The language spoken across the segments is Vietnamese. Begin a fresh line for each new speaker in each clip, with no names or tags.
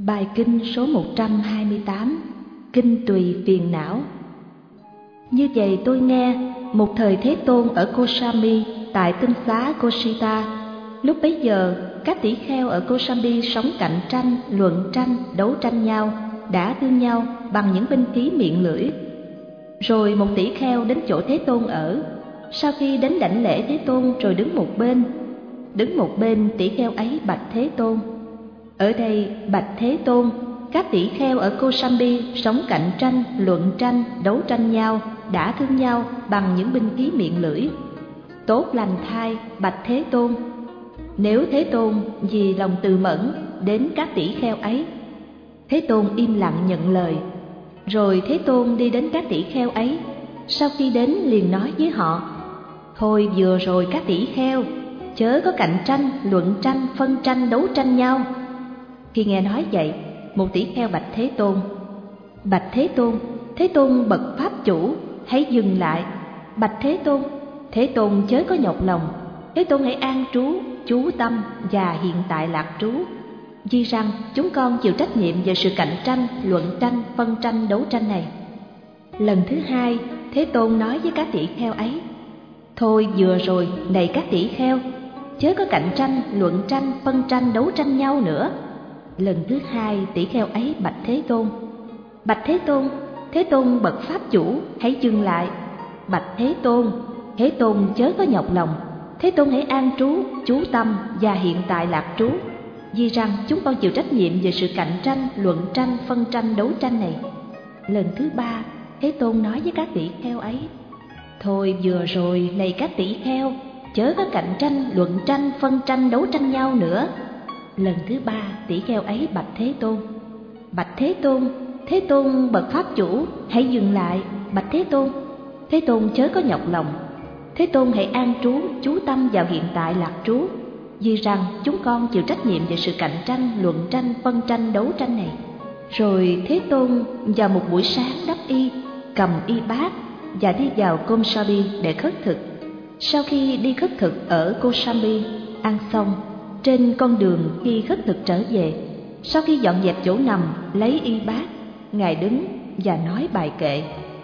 Bài kinh số 128, Kinh Tùy Phiền Não. Như vậy tôi nghe, một thời Thế Tôn ở Kosami tại tinh xá Kosita. Lúc bấy giờ, các tỷ kheo ở Kosami sống cạnh tranh, luận tranh, đấu tranh nhau, đã thương nhau bằng những binh khí miệng lưỡi. Rồi một tỷ kheo đến chỗ Thế Tôn ở. Sau khi đến đảnh lễ Thế Tôn rồi đứng một bên tỷ kheo ấy bạch Thế Tôn: ở đây bạch Thế Tôn, các tỷ kheo ở Kosami sống cạnh tranh, luận tranh, đấu tranh nhau, đã thương nhau bằng những binh khí miệng lưỡi. Tốt lành thay bạch Thế Tôn. Nếu Thế Tôn vì lòng từ mẫn đến các tỷ kheo ấy. Thế Tôn im lặng nhận lời. Rồi Thế Tôn đi đến các tỷ kheo ấy. Sau khi đến liền nói với họ: thôi vừa rồi các tỷ kheo, chớ có cạnh tranh, luận tranh, phân tranh, đấu tranh nhau. Khi nghe nói vậy, một tỷ kheo bạch Thế Tôn: bạch Thế Tôn bậc pháp chủ, hãy dừng lại. Bạch Thế Tôn chớ có nhọc lòng. Thế Tôn hãy an trú, chú tâm và hiện tại lạc trú. Vì rằng chúng con chịu trách nhiệm về sự cạnh tranh, luận tranh, phân tranh, đấu tranh này. Lần thứ hai, Thế Tôn nói với các tỷ kheo ấy: thôi vừa rồi này các tỷ kheo, chớ có cạnh tranh, luận tranh, phân tranh, đấu tranh nhau nữa. Lần thứ hai, tỷ kheo ấy bạch Thế Tôn: bạch Thế Tôn bậc pháp chủ, hãy dừng lại. Bạch Thế Tôn chớ có nhọc lòng. Thế Tôn hãy an trú, chú tâm và hiện tại lạc trú. Vì rằng chúng con chịu trách nhiệm về sự cạnh tranh, luận tranh, phân tranh, đấu tranh này. Lần thứ ba, Thế Tôn nói với các tỷ kheo ấy: thôi vừa rồi này các tỷ kheo, chớ có cạnh tranh, luận tranh, phân tranh, đấu tranh nhau nữa. Lần thứ ba, tỷ kheo ấy bạch Thế Tôn: bạch Thế Tôn bậc pháp chủ, hãy dừng lại. Bạch Thế Tôn chớ có nhọc lòng. Thế Tôn hãy an trú, chú tâm vào hiện tại lạc trú. Vì rằng chúng con chịu trách nhiệm về sự cạnh tranh, luận tranh, phân tranh, đấu tranh này. Rồi Thế Tôn vào một buổi sáng đắp y, cầm y bát và đi vào Kosami để khất thực. Sau khi đi khất thực ở Kosami, ăn xong, trên con đường khi khất thực trở về, sau khi dọn dẹp chỗ nằm, lấy y bát, Ngài đứng và nói bài kệ: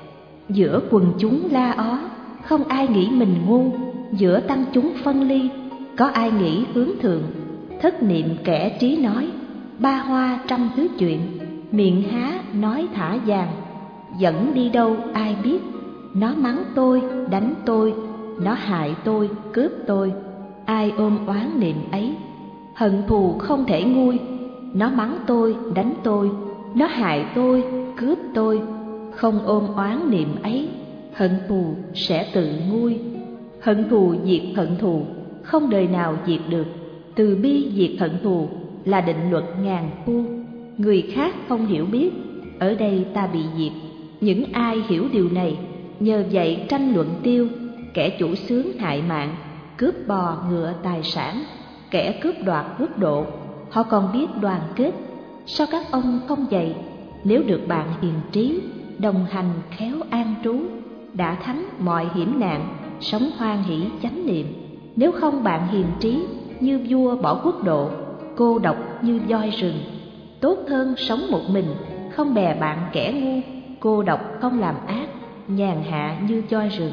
giữa quần chúng la ó, không ai nghĩ mình ngu. Giữa tăng chúng phân ly, có ai nghĩ hướng thượng. Thất niệm kẻ trí nói, ba hoa trăm thứ chuyện. Miệng há nói thả vàng, dẫn đi đâu ai biết. Nó mắng tôi, đánh tôi, nó hại tôi, cướp tôi. Ai ôm oán niệm ấy, hận thù không thể nguôi. Nó mắng tôi, đánh tôi, nó hại tôi, cướp tôi. Không ôm oán niệm ấy, hận thù sẽ tự nguôi. Hận thù diệt hận thù, không đời nào diệt được. Từ bi diệt hận thù là định luật ngàn thu. Người khác không hiểu biết, ở đây ta bị diệt. Những ai hiểu điều này, nhờ vậy tranh luận tiêu. Kẻ chủ xướng hại mạng, cướp bò ngựa tài sản. Kẻ cướp đoạt quốc độ, họ còn biết đoàn kết. Sao các ông không vậy? Nếu được bạn hiền trí, đồng hành khéo an trú, đã thắng mọi hiểm nạn, sống hoan hỷ chánh niệm. Nếu không bạn hiền trí, như vua bỏ quốc độ, cô độc như voi rừng. Tốt hơn sống một mình, không bè bạn kẻ ngu, cô độc không làm ác, nhàn hạ như voi rừng.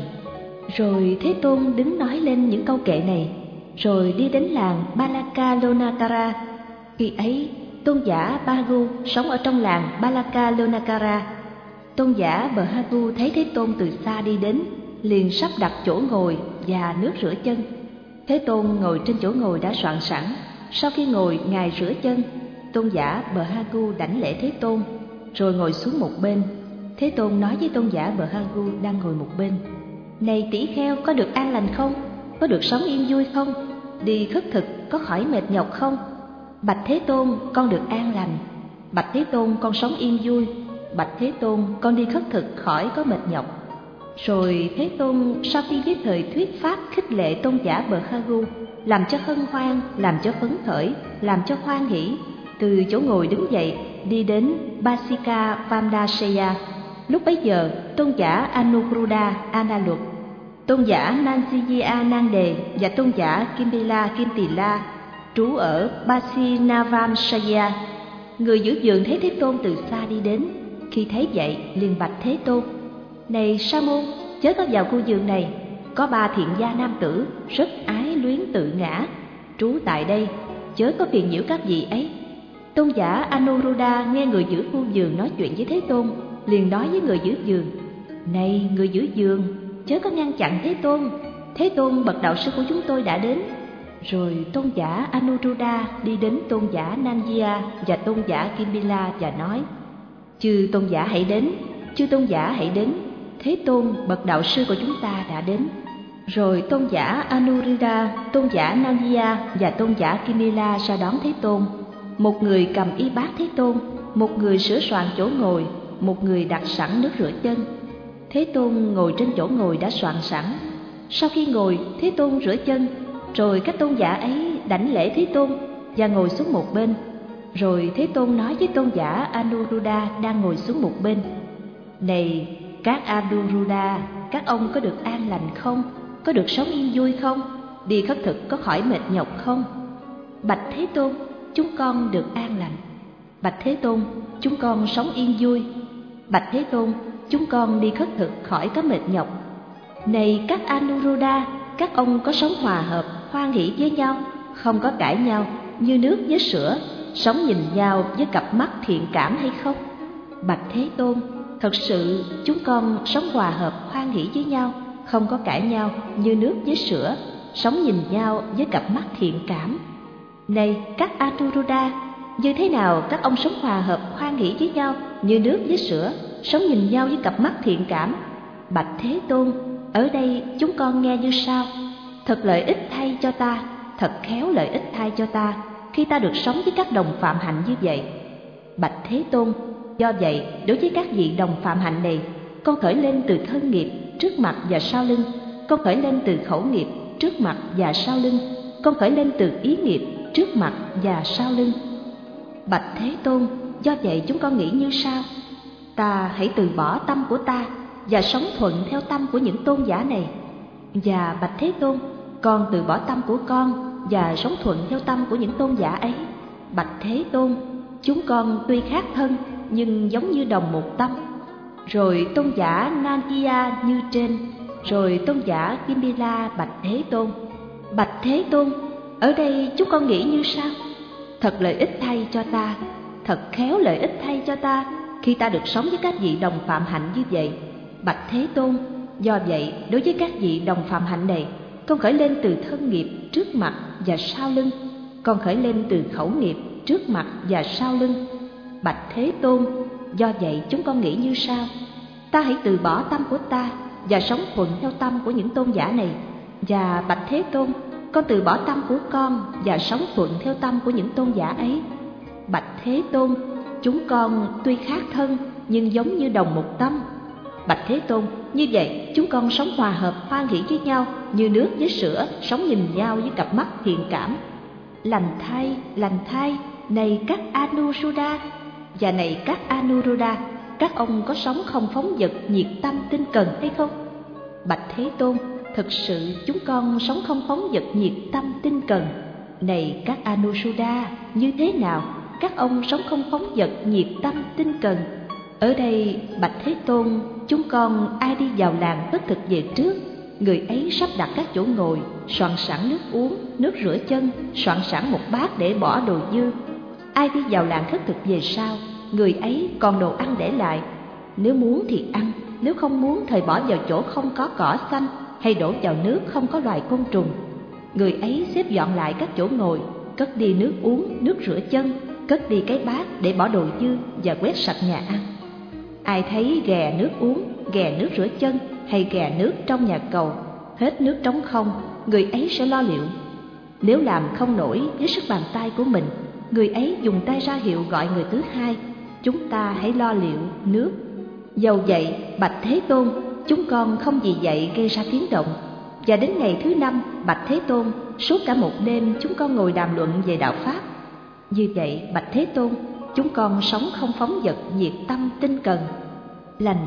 Rồi Thế Tôn đứng nói lên những câu kệ này, rồi đi đến làng Balakalonakara. Khi ấy, tôn giả Bhagu sống ở trong làng Balakalonakara. Tôn giả Bhagu thấy Thế Tôn từ xa đi đến, liền sắp đặt chỗ ngồi và nước rửa chân. Thế Tôn ngồi trên chỗ ngồi đã soạn sẵn. Sau khi ngồi, Ngài rửa chân. Tôn giả Bhagu đảnh lễ Thế Tôn, rồi ngồi xuống một bên. Thế Tôn nói với tôn giả Bhagu đang ngồi một bên: này tỷ kheo, có được an lành không? Có được sống yên vui không? Đi khất thực có khỏi mệt nhọc không? Bạch Thế Tôn, con được an lành. Bạch Thế Tôn, con sống yên vui. Bạch Thế Tôn, con đi khất thực khỏi có mệt nhọc. Rồi Thế Tôn sau khi giới thời thuyết pháp khích lệ tôn giả Bhagu, làm cho hân hoan, làm cho phấn khởi, làm cho hoan hỷ, từ chỗ ngồi đứng dậy đi đến Basika Vamdasheya. Lúc bấy giờ, tôn giả Anuruddha Analup, tôn giả Nansiya Nan Đề và tôn giả Kimpila Kintila trú ở Basinavamsaya. người giữ giường thấy Thế Tôn từ xa đi đến. Khi thấy vậy liền bạch Thế Tôn: Này Sa môn, chớ có vào khu vườn này. Có 3 thiện gia nam tử rất ái luyến tự ngã trú tại đây, chớ có phiền nhiễu các vị ấy. Tôn giả Anuruddha nghe người giữ khu vườn nói chuyện với Thế Tôn, liền nói với người giữ vườn: Này người giữ vườn, chớ có ngăn chặn Thế Tôn. Thế Tôn bậc đạo sư của chúng tôi đã đến. Rồi tôn giả Anuruddha đi đến tôn giả Nandiya và tôn giả Kimbila và nói: Chư tôn giả hãy đến, chư tôn giả hãy đến. Thế Tôn bậc đạo sư của chúng ta đã đến. Rồi tôn giả Anuruddha, tôn giả Nandiya và tôn giả Kimbila ra đón Thế Tôn. Một người cầm y bát Thế Tôn, một người sửa soạn chỗ ngồi, một người đặt sẵn nước rửa chân. Thế Tôn ngồi trên chỗ ngồi đã soạn sẵn. Sau khi ngồi, Thế Tôn rửa chân, rồi các tôn giả ấy đảnh lễ Thế Tôn và ngồi xuống một bên. Rồi Thế Tôn nói với tôn giả Anuruddha đang ngồi xuống một bên: Này các Anuruddha, các ông có được an lành không? Có được sống yên vui không? Đi khất thực có khỏi mệt nhọc không? Bạch Thế Tôn, chúng con được an lành. Bạch Thế Tôn, chúng con sống yên vui. Bạch Thế Tôn, chúng con đi khất thực khỏi có mệt nhọc. Này các Anuruddha, các ông có sống hòa hợp, hoan hỷ với nhau, không có cãi nhau, như nước với sữa, sống nhìn nhau với cặp mắt thiện cảm hay không? Bạch Thế Tôn, thật sự chúng con sống hòa hợp, hoan hỷ với nhau, không có cãi nhau, như nước với sữa, sống nhìn nhau với cặp mắt thiện cảm. Này các Anuruddha, như thế nào các ông sống hòa hợp, hoan hỷ với nhau, như nước với sữa, sống nhìn nhau với cặp mắt thiện cảm? Bạch Thế Tôn, ở đây chúng con nghe như sau: Thật lợi ích thay cho ta, thật khéo lợi ích thay cho ta, khi ta được sống với các đồng phạm hạnh như vậy. Bạch Thế Tôn, do vậy đối với các vị đồng phạm hạnh này, con khởi lên từ thân nghiệp trước mặt và sau lưng, con khởi lên từ khẩu nghiệp trước mặt và sau lưng, con khởi lên từ ý nghiệp trước mặt và sau lưng. Bạch Thế Tôn, do vậy chúng con nghĩ như sau: Ta hãy từ bỏ tâm của ta và sống thuận theo tâm của những tôn giả này. Và Bạch Thế Tôn, con từ bỏ tâm của con và sống thuận theo tâm của những tôn giả ấy. Bạch Thế Tôn, chúng con tuy khác thân nhưng giống như đồng một tâm. Rồi tôn giả Nandiya như trên, rồi tôn giả Kimbila bạch Thế Tôn: Bạch Thế Tôn, ở đây chúng con nghĩ như sau: Thật lợi ích thay cho ta, thật khéo lợi ích thay cho ta, khi ta được sống với các vị đồng phạm hạnh như vậy. Bạch Thế Tôn, do vậy đối với các vị đồng phạm hạnh này, con khởi lên từ thân nghiệp trước mặt và sau lưng, con khởi lên từ khẩu nghiệp trước mặt và sau lưng. Bạch Thế Tôn, do vậy chúng con nghĩ như sau: Ta hãy từ bỏ tâm của ta và sống thuận theo tâm của những tôn giả này. Và Bạch Thế Tôn, con từ bỏ tâm của con và sống thuận theo tâm của những tôn giả ấy. Bạch Thế Tôn, chúng con tuy khác thân nhưng giống như đồng một tâm. Bạch Thế Tôn, như vậy chúng con sống hòa hợp, hoan hỷ với nhau, như nước với sữa, sống nhìn nhau với cặp mắt thiện cảm. Lành thay, này các Anuruddha, và này các Anuruddha, các ông có sống không phóng dật, nhiệt tâm, tinh cần hay không? Bạch Thế Tôn, thực sự chúng con sống không phóng dật, nhiệt tâm, tinh cần. Này các Anuruddha, như thế nào các ông sống không phóng dật, nhiệt tâm, tinh cần? Ở đây Bạch Thế Tôn, chúng con ai đi vào làng khất thực về trước, người ấy sắp đặt các chỗ ngồi, soạn sẵn nước uống, nước rửa chân, soạn sẵn một bát để bỏ đồ dư. Ai đi vào làng khất thực về sau, người ấy còn đồ ăn để lại. Nếu muốn thì ăn, nếu không muốn thời bỏ vào chỗ không có cỏ xanh, hay đổ vào nước không có loài côn trùng. Người ấy xếp dọn lại các chỗ ngồi, cất đi nước uống, nước rửa chân, cất đi cái bát để bỏ đồ dư và quét sạch nhà ăn. Ai thấy ghè nước uống, ghè nước rửa chân hay ghè nước trong nhà cầu, hết nước trống không, người ấy sẽ lo liệu. Nếu làm không nổi với sức bàn tay của mình, người ấy dùng tay ra hiệu gọi người thứ hai: Chúng ta hãy lo liệu nước. Dầu vậy, Bạch Thế Tôn, chúng con không vì vậy gây ra tiếng động. Và đến ngày thứ 5, Bạch Thế Tôn, suốt cả một đêm chúng con ngồi đàm luận về đạo Pháp. Như vậy, Bạch Thế Tôn, chúng con sống không phóng dật, nhiệt tâm, tinh cần. Lành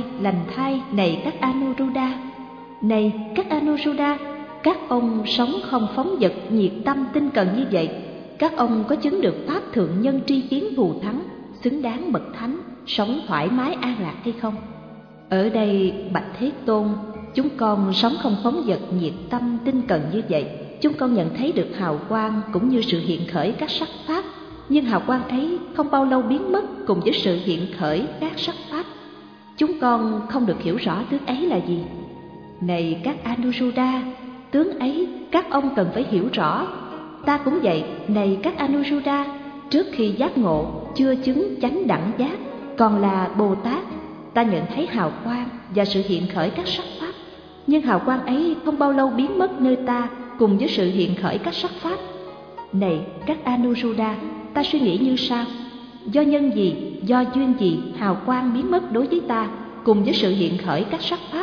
thay, này các Anuruddha. Này các Anuruddha, các ông sống không phóng dật, nhiệt tâm, tinh cần như vậy. các ông có chứng được pháp thượng nhân tri kiến thù thắng, xứng đáng bậc thánh, sống thoải mái an lạc hay không? Ở đây bạch Thế Tôn, chúng con sống không phóng dật, nhiệt tâm, tinh cần như vậy. Chúng con nhận thấy được hào quang cũng như sự hiện khởi các sắc pháp, nhưng hào quang ấy không bao lâu biến mất cùng với sự hiện khởi các sắc pháp. Chúng con không được hiểu rõ tướng ấy là gì. Này các Anuruddha, tướng ấy các ông cần phải hiểu rõ. Ta cũng vậy, này các Anuruddha, trước khi giác ngộ, chưa chứng chánh đẳng giác, còn là Bồ Tát, ta nhận thấy hào quang và sự hiện khởi các sắc pháp, nhưng hào quang ấy không bao lâu biến mất nơi ta cùng với sự hiện khởi các sắc pháp. Này các Anuruddha, ta suy nghĩ như sau: do nhân gì, do duyên gì hào quang biến mất đối với ta cùng với sự hiện khởi các sắc pháp?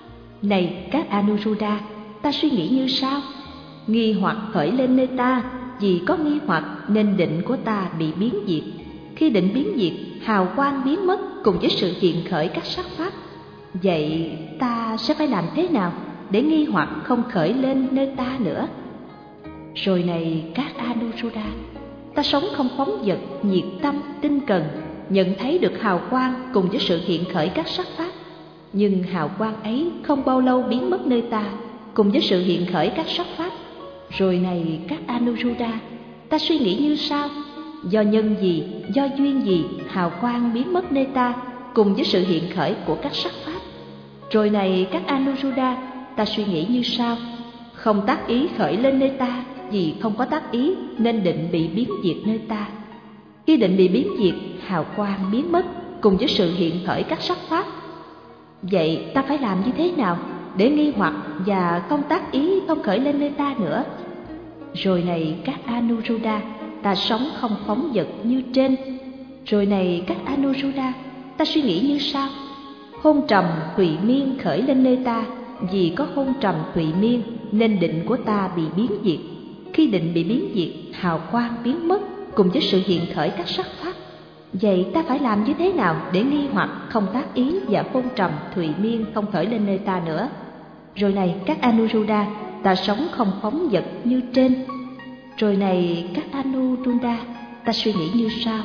Này các Anuruddha, ta suy nghĩ như sau: nghi hoặc khởi lên nơi ta, vì có nghi hoặc nên định của ta bị biến diệt. Khi định biến diệt, hào quang biến mất cùng với sự hiện khởi các sắc pháp. Vậy ta sẽ phải làm thế nào để nghi hoặc không khởi lên nơi ta nữa? Rồi này các Anuruddha, ta sống không phóng dật, nhiệt tâm, tinh cần, nhận thấy được hào quang cùng với sự hiện khởi các sắc pháp, nhưng hào quang ấy không bao lâu biến mất nơi ta cùng với sự hiện khởi các sắc pháp. Rồi này các Anuruddha, ta suy nghĩ như sau: do nhân gì, do duyên gì hào quang biến mất nơi ta cùng với sự hiện khởi của các sắc pháp? Rồi này các Anuruddha, ta suy nghĩ như sau: không tác ý khởi lên nơi ta, vì không có tác ý nên định bị biến diệt nơi ta. Khi định bị biến diệt, hào quang biến mất cùng với sự hiện khởi các sắc pháp. Vậy ta phải làm như thế nào để nghi hoặc và không tác ý không khởi lên nơi ta nữa? Rồi này các Anuruddha, ta sống không phóng dật như trên. Rồi này các Anuruddha, ta suy nghĩ như sau: hôn trầm thụy miên khởi lên nơi ta, vì có hôn trầm thụy miên nên định của ta bị biến diệt. Khi định bị biến diệt, hào quang biến mất cùng với sự hiện khởi các sắc pháp. Vậy ta phải làm như thế nào để nghi hoặc không tác ý và hôn trầm thụy miên không khởi lên nơi ta nữa? Rồi này các Anuruddha, ta sống không phóng dật như trên. Rồi này các Anuruddha, ta suy nghĩ như sau: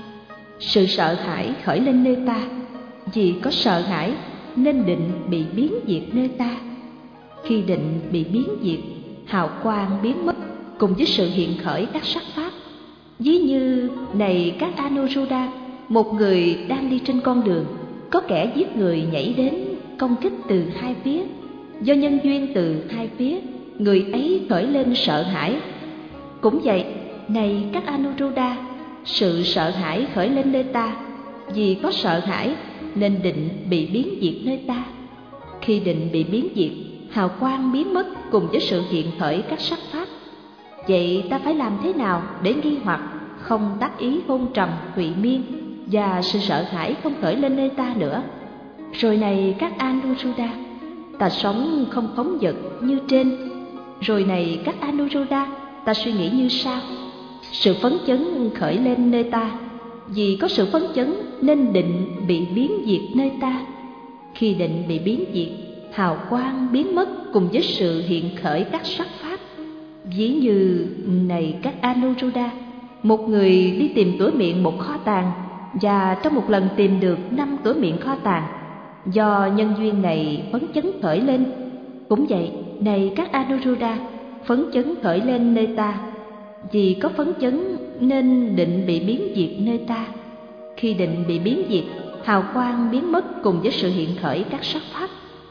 sự sợ hãi khởi lên nơi ta, vì có sợ hãi nên định bị biến diệt nơi ta. Khi định bị biến diệt, hào quang biến mất cùng với sự hiện khởi các sắc pháp. Ví như này các Anuruddha, một người đang đi trên con đường, có kẻ giết người nhảy đến công kích từ hai phía. Do nhân duyên từ hai phía, người ấy khởi lên sợ hãi. Cũng vậy, này các Anuruddha, sự sợ hãi khởi lên nơi ta, vì có sợ hãi nên định bị biến diệt nơi ta. Khi định bị biến diệt, hào quang biến mất cùng với sự hiện khởi các sắc pháp. Vậy ta phải làm thế nào để nghi hoặc không tác ý hôn trầm thụy miên và sự sợ hãi không khởi lên nơi ta nữa? Rồi này các Anuruddha, ta sống không phóng dật như trên. Rồi này các Anuruddha, ta suy nghĩ như sau: sự phấn chấn khởi lên nơi ta, vì có sự phấn chấn nên định bị biến diệt nơi ta. Khi định bị biến diệt, hào quang biến mất cùng với sự hiện khởi các sắc pháp. Ví như này các Anuruddha, một người đi tìm cửa miệng một kho tàng, và trong một lần tìm được 5 cửa miệng kho tàng. Do nhân duyên này phấn chấn khởi lên. Cũng vậy, này các Anuruddha, phấn chấn khởi lên nơi ta, vì có phấn chấn nên định bị biến diệt nơi ta. Khi định bị biến diệt, hào quang biến mất cùng với sự hiện khởi các sắc pháp.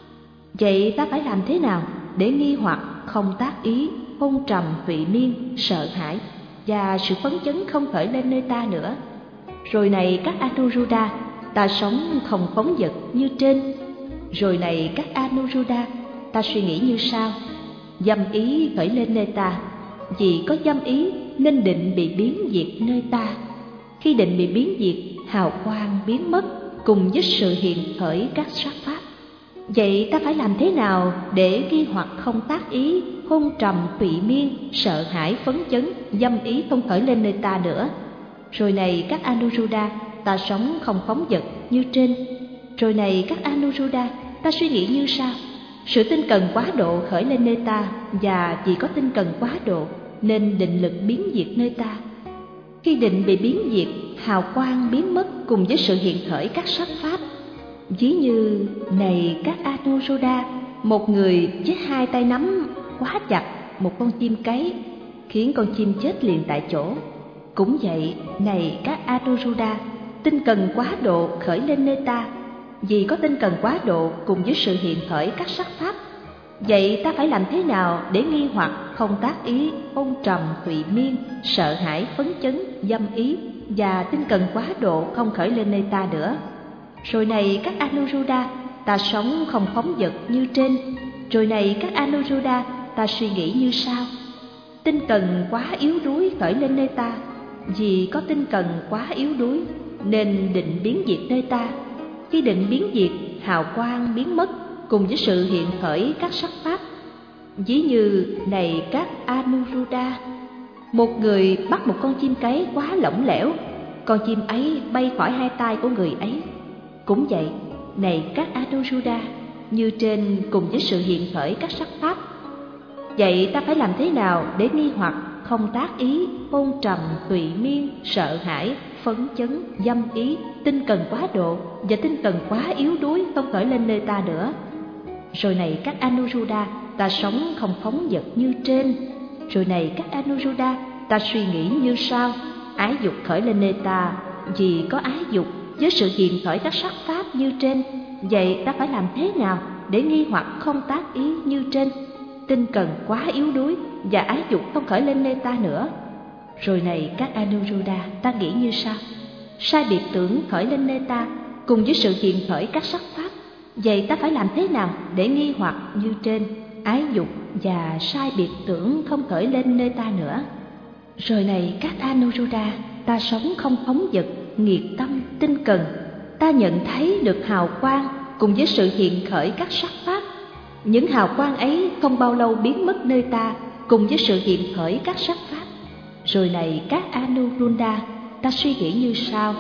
Vậy ta phải làm thế nào để nghi hoặc không tác ý hôn trầm thụy miên, sợ hãi và sự phấn chấn không khởi lên nơi ta nữa? Rồi này các Anuruddha, ta sống không phóng dật như trên. Rồi này các Anuruddha, ta suy nghĩ như sau: dâm ý khởi lên nơi ta, vì có dâm ý nên định bị biến diệt nơi ta. Khi định bị biến diệt, hào quang biến mất cùng với sự hiện khởi các sắc pháp. Vậy ta phải làm thế nào để nghi hoặc không tác ý hôn trầm thụy miên, sợ hãi phấn chấn, dâm ý không khởi lên nơi ta nữa? Rồi này các Anuruddha, ta sống không phóng dật như trên. Rồi này các Anuruddha, ta suy nghĩ như sau: sự tinh cần quá độ khởi lên nơi ta, và vì có tinh cần quá độ nên định lực biến diệt nơi ta. Khi định bị biến diệt, hào quang biến mất cùng với sự hiện khởi các sắc pháp. Ví như này các Anuruddha, một người với hai tay nắm quá chặt một con chim cấy, khiến con chim chết liền tại chỗ. Cũng vậy, này các Anuruddha, tinh cần quá độ khởi lên nơi ta. Vì có tinh cần quá độ cùng với sự hiện khởi các sắc pháp, vậy ta phải làm thế nào để nghi hoặc, không tác ý, ôn trầm, thụy miên, sợ hãi, phấn chấn, dâm ý và tinh cần quá độ không khởi lên nơi ta nữa? Rồi này các Anuruddha, ta sống không phóng dật như trên. Rồi này các Anuruddha, ta suy nghĩ như sau: tinh cần quá yếu đuối khởi lên nơi ta. Vì có tinh cần quá yếu đuối nên định biến diệt nơi ta. Khi định biến diệt, hào quang biến mất cùng với sự hiện khởi các sắc pháp. Ví như này các Anuruddha, một người bắt một con chim cấy quá lỏng lẻo, con chim ấy bay khỏi hai tay của người ấy. Cũng vậy, này các Anuruddha, như trên cùng với sự hiện khởi các sắc pháp. Vậy ta phải làm thế nào để nghi hoặc, không tác ý, ôn trầm, tùy miên, sợ hãi, phấn chấn, dâm ý, tinh cần quá độ và tinh cần quá yếu đuối không khởi lên nơi ta nữa? Rồi này các Anuruddha, ta sống không phóng dật như trên. Rồi này các Anuruddha, ta suy nghĩ như sau: ái dục khởi lên nơi ta. Vì có ái dục với sự hiện khởi các sắc pháp như trên, vậy ta phải làm thế nào để nghi hoặc, không tác ý như trên? Tinh cần quá yếu đuối và ái dục không khởi lên nơi ta nữa. Rồi này các Anuruddha, ta nghĩ như sau: sai biệt tưởng khởi lên nơi ta cùng với sự hiện khởi các sắc pháp, vậy ta phải làm thế nào để nghi hoặc như trên? Ái dục và sai biệt tưởng không khởi lên nơi ta nữa. Rồi này các Anuruddha, ta sống không phóng dật, nghiệt tâm, tinh cần. Ta nhận thấy được hào quang cùng với sự hiện khởi các sắc pháp. Những hào quang ấy không bao lâu biến mất nơi ta cùng với sự hiện khởi các sắc pháp. Rồi này các Anuruddha, ta suy nghĩ như sau: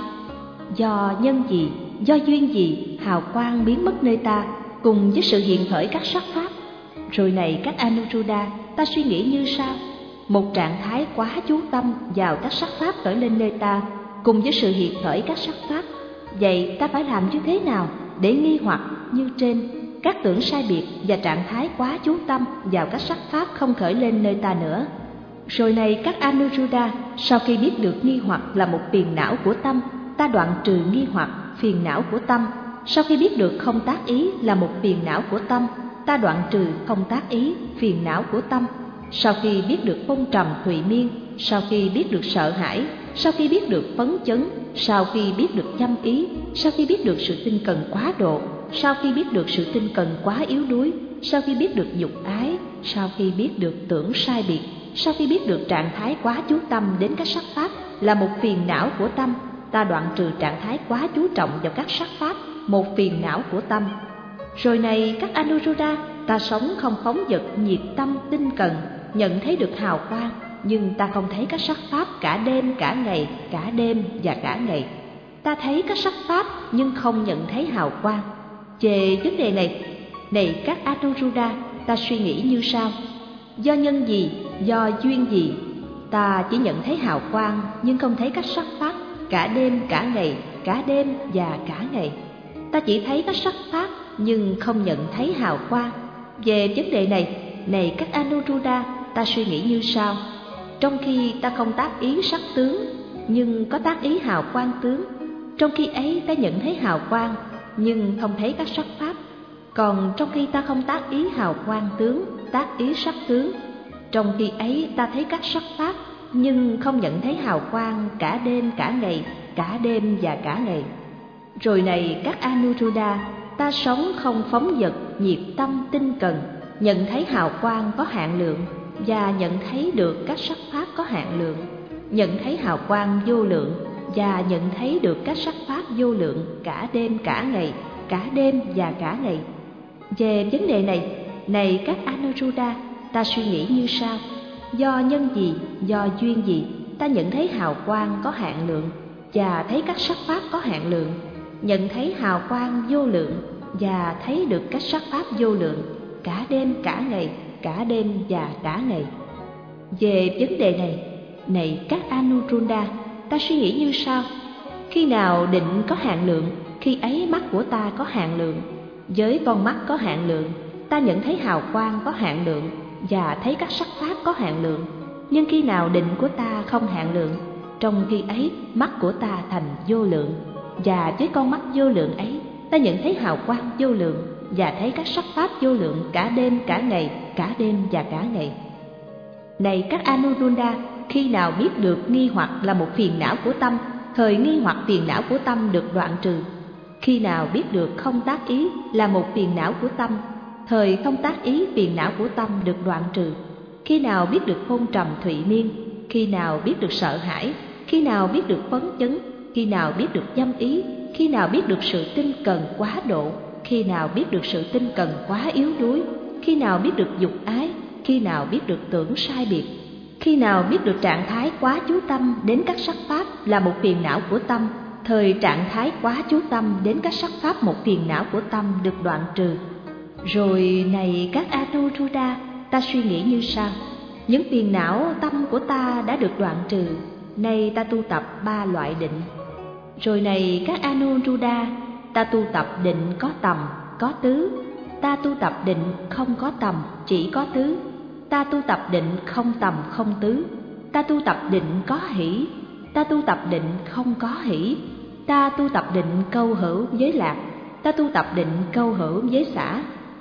do nhân gì, do duyên gì, hào quang biến mất nơi ta cùng với sự hiện khởi các sắc pháp? Rồi này các Anuruddha, ta suy nghĩ như sau: một trạng thái quá chú tâm vào các sắc pháp khởi lên nơi ta cùng với sự hiện khởi các sắc pháp. Vậy ta phải làm như thế nào để nghi hoặc như trên? Các tưởng sai biệt và trạng thái quá chú tâm vào các sắc pháp không khởi lên nơi ta nữa. Rồi này các Anuruddha, sau khi biết được nghi hoặc là một phiền não của tâm, ta đoạn trừ nghi hoặc, phiền não của tâm. Sau khi biết được không tác ý là một phiền não của tâm, ta đoạn trừ không tác ý, phiền não của tâm. Sau khi biết được phong trầm thụy miên, sau khi biết được sợ hãi, sau khi biết được phấn chấn, sau khi biết được dâm ý, sau khi biết được sự tinh cần quá độ, sau khi biết được sự tinh cần quá yếu đuối, sau khi biết được dục ái, sau khi biết được tưởng sai biệt, sau khi biết được trạng thái quá chú tâm đến các sắc pháp là một phiền não của tâm, ta đoạn trừ trạng thái quá chú trọng vào các sắc pháp, một phiền não của tâm. Rồi này các Anuruddha, ta sống không phóng dật, nhiệt tâm, tinh cần, nhận thấy được hào quang, nhưng ta không thấy các sắc pháp cả đêm cả ngày, cả đêm và cả ngày. Ta thấy các sắc pháp nhưng không nhận thấy hào quang. Về vấn đề này các Anuruddha, ta suy nghĩ như sau: do nhân gì, do duyên gì, ta chỉ nhận thấy hào quang nhưng không thấy các sắc pháp cả đêm cả ngày, cả đêm và cả ngày. Ta chỉ thấy các sắc pháp nhưng không nhận thấy hào quang. Về vấn đề này các Anuruddha, ta suy nghĩ như sau: trong khi ta không tác ý sắc tướng nhưng có tác ý hào quang tướng, trong khi ấy ta nhận thấy hào quang nhưng không thấy các sắc pháp. Còn trong khi ta không tác ý hào quang tướng, tác ý sắc tướng, trong khi ấy ta thấy các sắc pháp nhưng không nhận thấy hào quang cả đêm cả ngày, cả đêm và cả ngày. Rồi này các Anuruddha, ta sống không phóng dật, nhiệt tâm, tinh cần, nhận thấy hào quang có hạn lượng và nhận thấy được các sắc pháp có hạn lượng, nhận thấy hào quang vô lượng và nhận thấy được các sắc pháp vô lượng cả đêm cả ngày, cả đêm và cả ngày. Về vấn đề này các Anuruddha, ta suy nghĩ như sau: do nhân gì, do duyên gì, ta nhận thấy hào quang có hạn lượng và thấy các sắc pháp có hạn lượng, nhận thấy hào quang vô lượng và thấy được các sắc pháp vô lượng cả đêm cả ngày, cả đêm và cả ngày. Về vấn đề này, này các Anuruddha, ta suy nghĩ như sau: khi nào định có hạn lượng, khi ấy mắt của ta có hạn lượng. Với con mắt có hạn lượng, ta nhận thấy hào quang có hạn lượng và thấy các sắc pháp có hạn lượng. Nhưng khi nào định của ta không hạn lượng, trong khi ấy mắt của ta thành vô lượng, và với con mắt vô lượng ấy, ta nhận thấy hào quang vô lượng và thấy các sắc pháp vô lượng cả đêm cả ngày, cả đêm và cả ngày. Này các Anuruddha, khi nào biết được nghi hoặc là một phiền não của tâm, thời nghi hoặc phiền não của tâm được đoạn trừ. Khi nào biết được không tác ý là một phiền não của tâm, thời không tác ý phiền não của tâm được đoạn trừ. Khi nào biết được hôn trầm thụy miên, khi nào biết được sợ hãi, khi nào biết được phấn chấn, khi nào biết được dâm ý, khi nào biết được sự tinh cần quá độ, khi nào biết được sự tinh cần quá yếu đuối, khi nào biết được dục ái, khi nào biết được tưởng sai biệt, khi nào biết được trạng thái quá chú tâm đến các sắc pháp là một phiền não của tâm, thời trạng thái quá chú tâm đến các sắc pháp một phiền não của tâm được đoạn trừ. Rồi này các Anuruddha, ta suy nghĩ như sau: những phiền não tâm của ta đã được đoạn trừ, nay ta tu tập 3 loại định. Rồi này các Anuruddha, ta tu tập định có tầm, có tứ. Ta tu tập định không có tầm, chỉ có tứ. Ta tu tập định không tầm không tứ. Ta tu tập định có hỷ. Ta tu tập định không có hỷ. Ta tu tập định câu hữu với lạc. Ta tu tập định câu hữu với xả.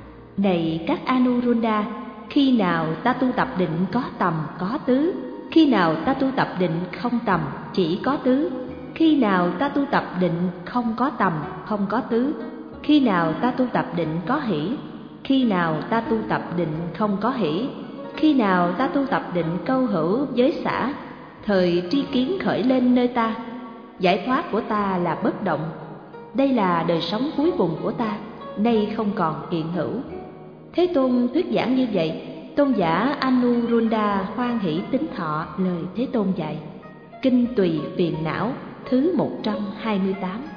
Này các Anuruddha, khi nào ta tu tập định có tầm có tứ, khi nào ta tu tập định không tầm chỉ có tứ, khi nào ta tu tập định không có tầm không có tứ, khi nào ta tu tập định có hỷ, khi nào ta tu tập định không có hỷ, khi nào ta tu tập định câu hữu với xả, thời tri kiến khởi lên nơi ta. Giải thoát của ta là bất động. Đây là đời sống cuối cùng của ta, nay không còn hiện hữu. Thế Tôn thuyết giảng như vậy. Tôn giả Anuruddha hoan hỷ tín thọ lời Thế Tôn dạy. Kinh Tùy Phiền Não thứ 128.